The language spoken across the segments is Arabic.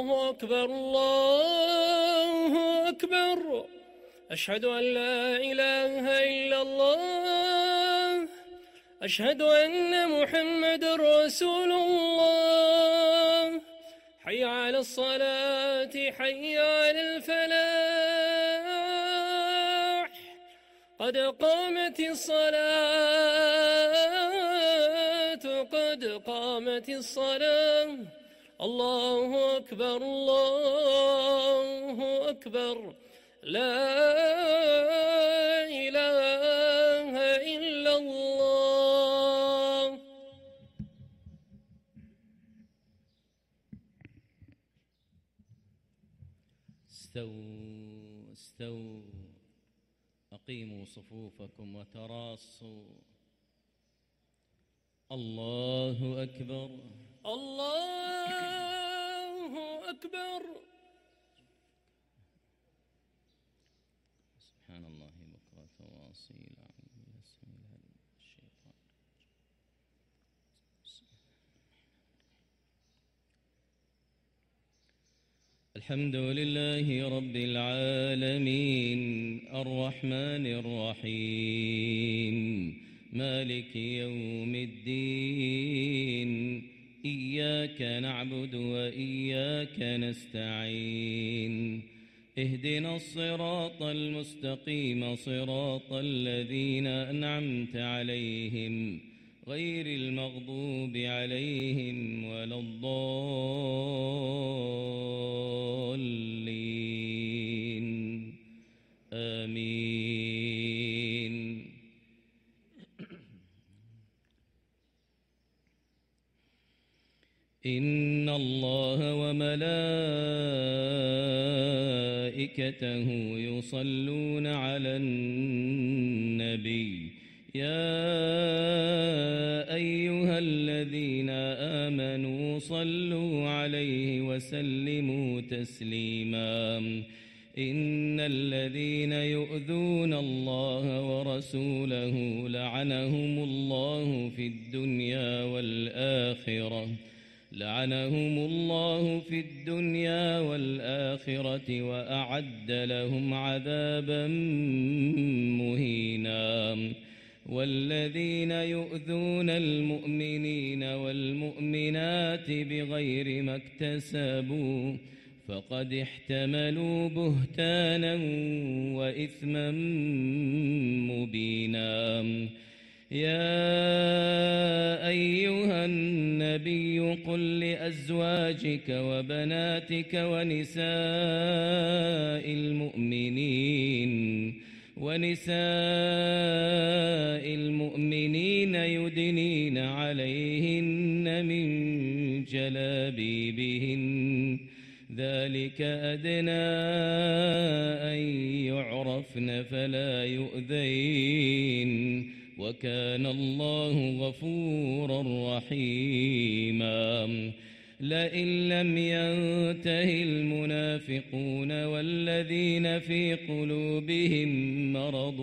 الله أكبر الله أكبر. أشهد أن لا إله إلا الله. أشهد أن محمد رسول الله. حي على الصلاة حي على الفلاح. قد قامت الصلاة قد قامت الصلاة. الله أكبر الله أكبر. لا إله إلا الله. استووا استووا، أقيموا صفوفكم وتراصوا. الله أكبر الله أكبر. سبحان الله بكرة وأصيلا. الشيطان. الحمد لله رب العالمين الرحمن الرحيم مالك يوم الدين. إياك نعبد وإياك نستعين. اهدنا الصراط المستقيم صراط الذين أنعمت عليهم غير المغضوب عليهم ولا الضالين. آمين. إن الله وملائكته يصلون على النبي. يا أيها الذين آمنوا صلوا عليه وسلموا تسليما. إن الذين يؤذون الله ورسوله لعنهم الله في الدنيا والآخرة وأعد لهم عذابا مهينا. والذين يؤذون المؤمنين والمؤمنات بغير ما اكتسبوا فقد احتملوا بهتانا وإثما مبينا. يا أيها النبي قل لأزواجك وبناتك ونساء المؤمنين يدنين عليهن من جلابيبهن ذلك أدنى أن يعرفن فلا يؤذين وكان الله غفورا رحيما. لئن لم ينته المنافقون والذين في قلوبهم مرض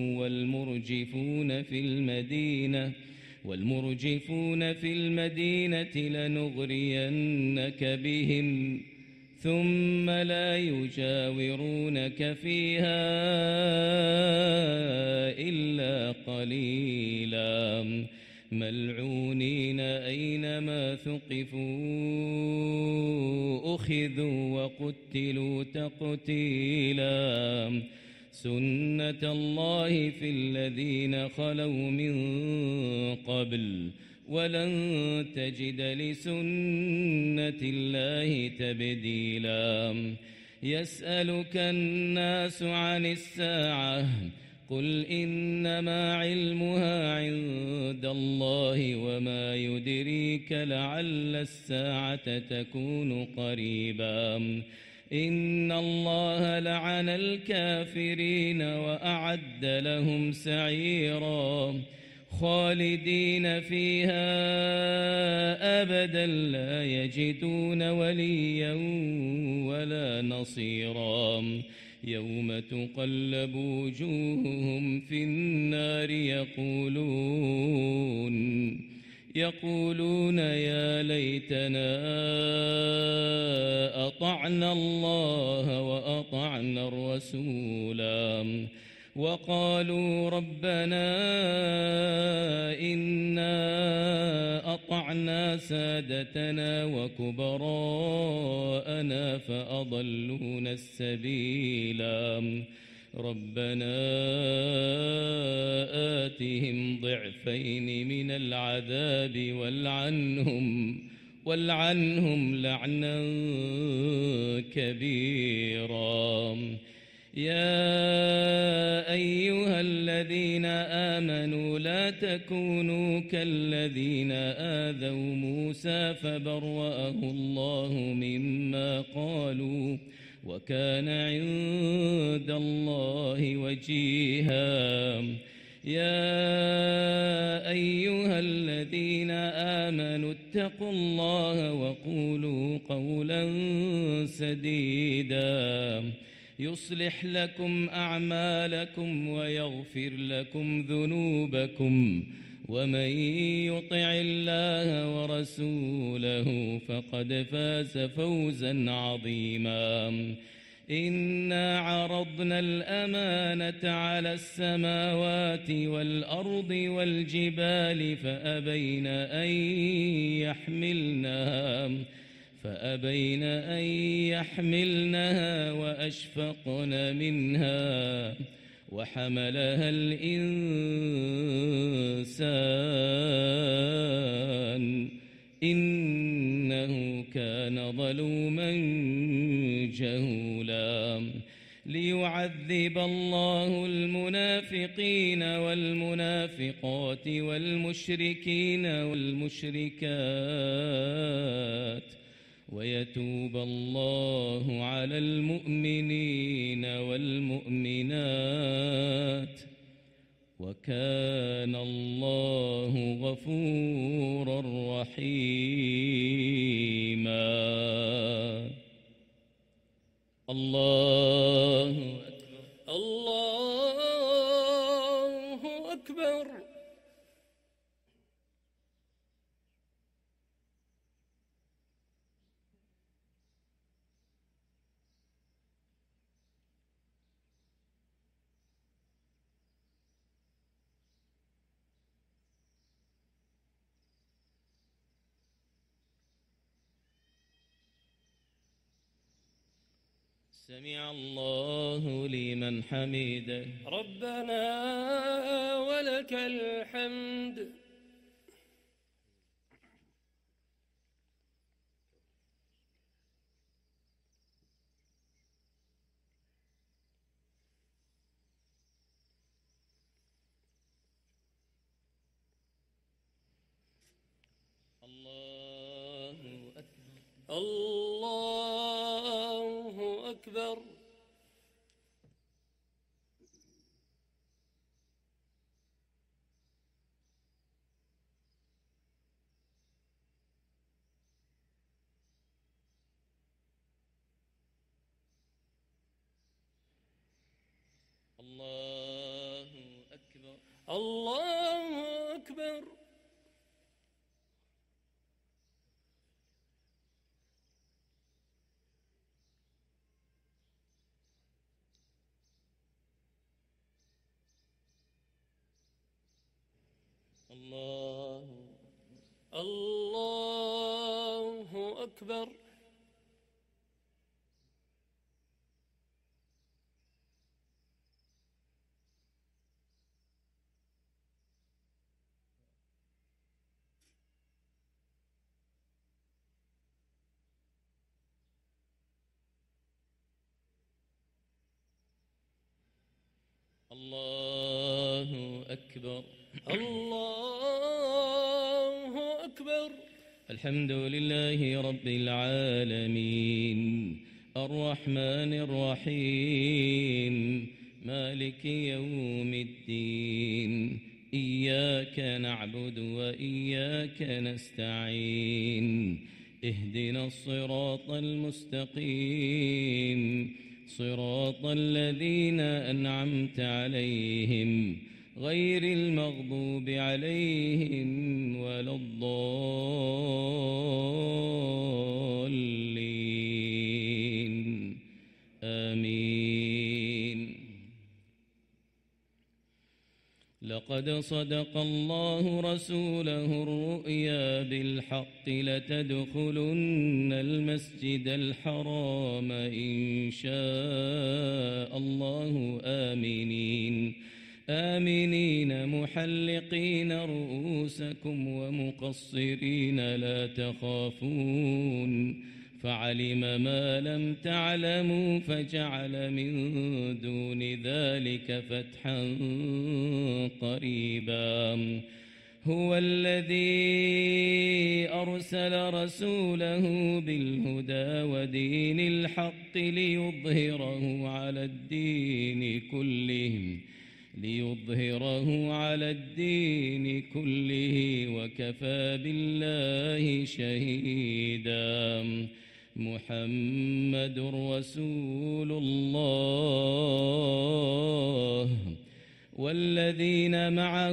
والمرجفون في المدينة لنغرينك بهم ثم لا يجاورونك فيها إلا قليلا ملعونين أينما ثقفوا أخذوا وقتلوا تقتيلا. سنة الله في الذين خلوا من قبل ولن تجد لسنة الله تبديلا. يسألك الناس عن الساعة قل إنما علمها عند الله وما يدريك لعل الساعة تكون قريبا. إن الله لعن الكافرين وأعد لهم سعيرا خالدين فيها أبدا لا يجدون وليا ولا نصيرا. يوم تقلب يقولون يا ليتنا أطعنا الله وأطعنا الرسولا وقالوا ربنا إنا أطعنا سادتنا وكبراءنا فأضلونا السبيلا ربنا آتهم ضعفين من العذاب والعنهم لعنا كبيرا يا أيها الذين آمنوا لا تكونوا كالذين آذوا موسى فبرأه الله مما قالوا وكان عند الله وجيها يا أيها الذين آمنوا اتقوا الله وقولوا قولا سديدا يصلح لكم أعمالكم ويغفر لكم ذنوبكم ومن يطع الله ورسوله فقد فاز فوزا عظيما إنا عرضنا الأمانة على السماوات والأرض والجبال فأبين أن يحملنها وأشفقن منها وحملها الإنسان إنه كان ظلوما جهولا ليعذب الله المنافقين والمنافقات والمشركين والمشركات ويتوب الله على المؤمنين والمؤمنات وكان الله غفورا رحيما الله أكبر الله أكبر سمع الله لمن حمده ربنا ولك الحمد الله أكبر الله أكبر الله أكبر الله أكبر الله أكبر الله أكبر الله أكبر الحمد لله رب العالمين الرحمن الرحيم مالك يوم الدين إياك نعبد وإياك نستعين اهدنا الصراط المستقيم صراط الذين أنعمت عليهم غير المغضوب عليهم ولا الضالين آمين. لقد صدق الله رسوله الرؤيا بالحق لتدخلن المسجد الحرام إن شاء الله آمنين محلقين رؤوسكم ومقصرين لا تخافون فعلم ما لم تعلموا فجعل من دون ذلك فتحا قريبا. هو الذي أرسل رسوله بالهدى ودين الحق ليظهره على الدين كله وكفى بالله شهيدا. محمد رسول الله والذين معه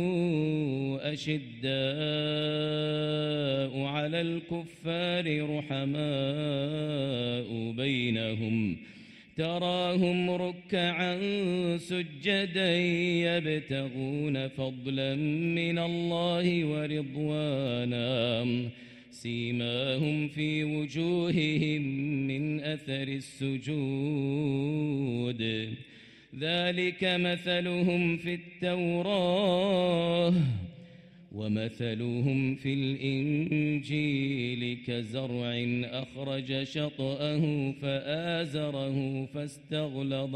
أشداء على الكفار رحماء بينهم تراهم ركعا سجدا يبتغون فضلا من الله ورضوانا سيماهم في وجوههم من أثر السجود ذلك مثلهم في التوراة ومثلهم في الإنجيل كزرع أخرج شطأه فآزره فاستغلظ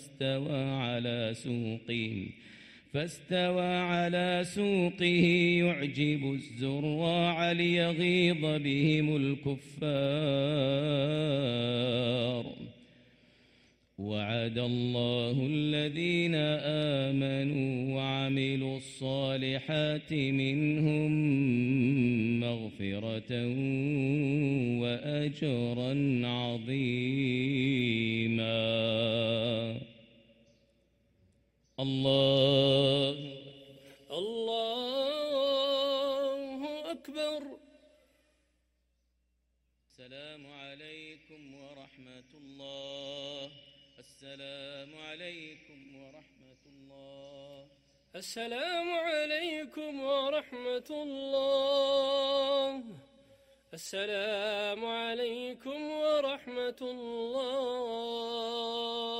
فاستوى على سوقه يعجب الزراع ليغيظ بهم الكفار. وعد الله الذين آمنوا وعملوا الصالحات منهم مغفرة وأجرا عظيما. الله أكبر. السلام عليكم ورحمة الله. السلام عليكم ورحمة الله. السلام عليكم ورحمة الله. السلام عليكم ورحمة الله.